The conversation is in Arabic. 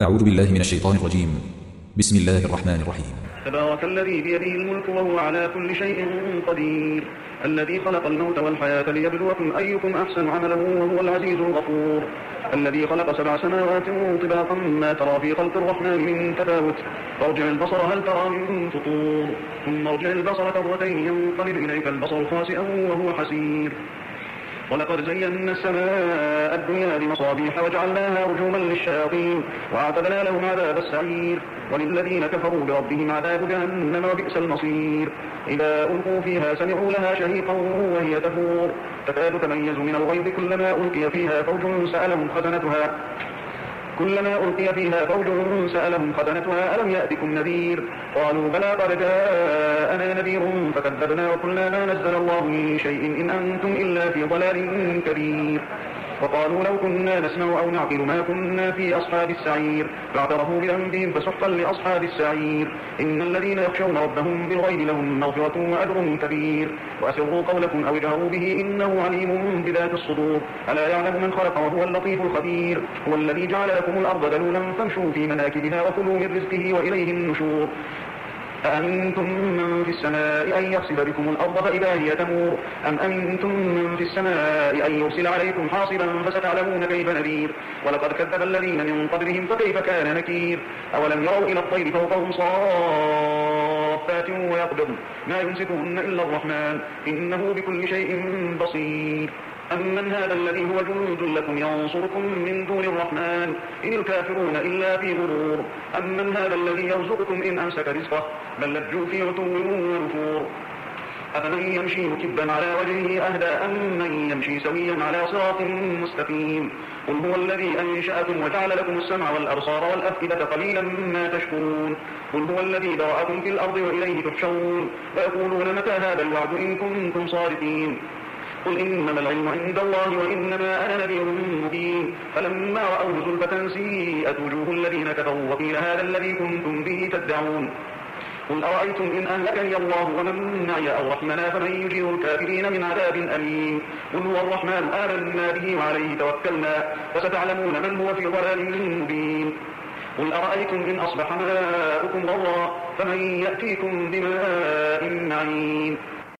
أعوذ بالله من الشيطان الرجيم. بسم الله الرحمن الرحيم. تبارك الذي بيده الملك وهو على كل شيء قدير، الذي خلق الموت والحياة ليبلوكم أيكم أحسن عملا وهو العزيز الغفور، الذي خلق 7 سماوات طباقا ما ترى في خلق الرحمن من تفاوت، فارجع البصر هل ترى من فطور، ثم ارجع البصر كرتين ينقلب إليك البصر خاسئا وهو حسير. ولقد زينا السماء الدنيا بمصابيح وجعلناها رجوما للشياطين وأعتدنا لهم عذاب السعير، وللذين كفروا بربهم عذاب جهنم وبئس المصير. إذا ألقوا فيها سمعوا لها شهيقا وهي تفور تكاد تميز من الغيظ كلما ألقي فيها فوج سألهم خزنتها ألم يأتكم نذير، قالوا بلى قد جاءنا نذير فكذبنا وقلنا ما نزل الله من شيء إن أنتم إلا في ضلال كبير. وقالوا لو كنا نسمع أو نعقل ما كنا في أصحاب السعير، فاعترفوا بذنبهم فسحقا لأصحاب السعير. إن الذين يخشون ربهم بالغيب لهم مغفرة وأجر كبير. وأسروا قولكم أو اجهروا به إنه عليم بذات الصدور، ألا يعلم من خلق وهو اللطيف الخبير. هو الذي جعل لكم الأرض ذلولا فامشوا في مناكبها وكلوا من رزقه وإليه النشور. أأمنتم من في السماء أن يخسف بكم الأرض فإذا هي تمور، أم أمنتم من في السماء أن يرسل عليكم حاصبا فستعلمون كيف نذير. ولقد كذب الذين من قبلهم فكيف كان نكير. أولم يروا إلى الطير فوقهم صافات ويقبضن ما يمسكهن إلا الرحمن إنه بكل شيء بصير. أمن هذا الذي هو جند لكم ينصركم من دون الرحمن إن الكافرون إلا في غرور. أمن هذا الذي يرزقكم إن أمسك رزقه بل لجوا في عتو ونفور. أفمن يمشي مكبا على وجهه أهدى أم من يمشي سويا على صراط مستقيم. قل هو الذي أنشأكم وجعل لكم السمع والأبصار والأفئدة قليلا ما تشكرون. قل هو الذي ذرأكم في الأرض وإليه تحشرون. ويقولون متى هذا الوعد إن كنتم صادقين. قل إنما العلم عند الله وإنما أنا نذير مبين. فلما رأوه زلفة سيئت وجوه الذين كفروا وقيل هذا الذي كنتم به تدعون. قل أرأيتم إن أهلكني الله ومن معي أو رحمنا فمن يجير الكافرين من عذاب أليم. قل هو الرحمن آمنا به وعليه توكلنا فستعلمون من هو في ضلال مبين. قل أرأيتم إن أصبح ماؤكم غورا فمن يأتيكم بماء معين.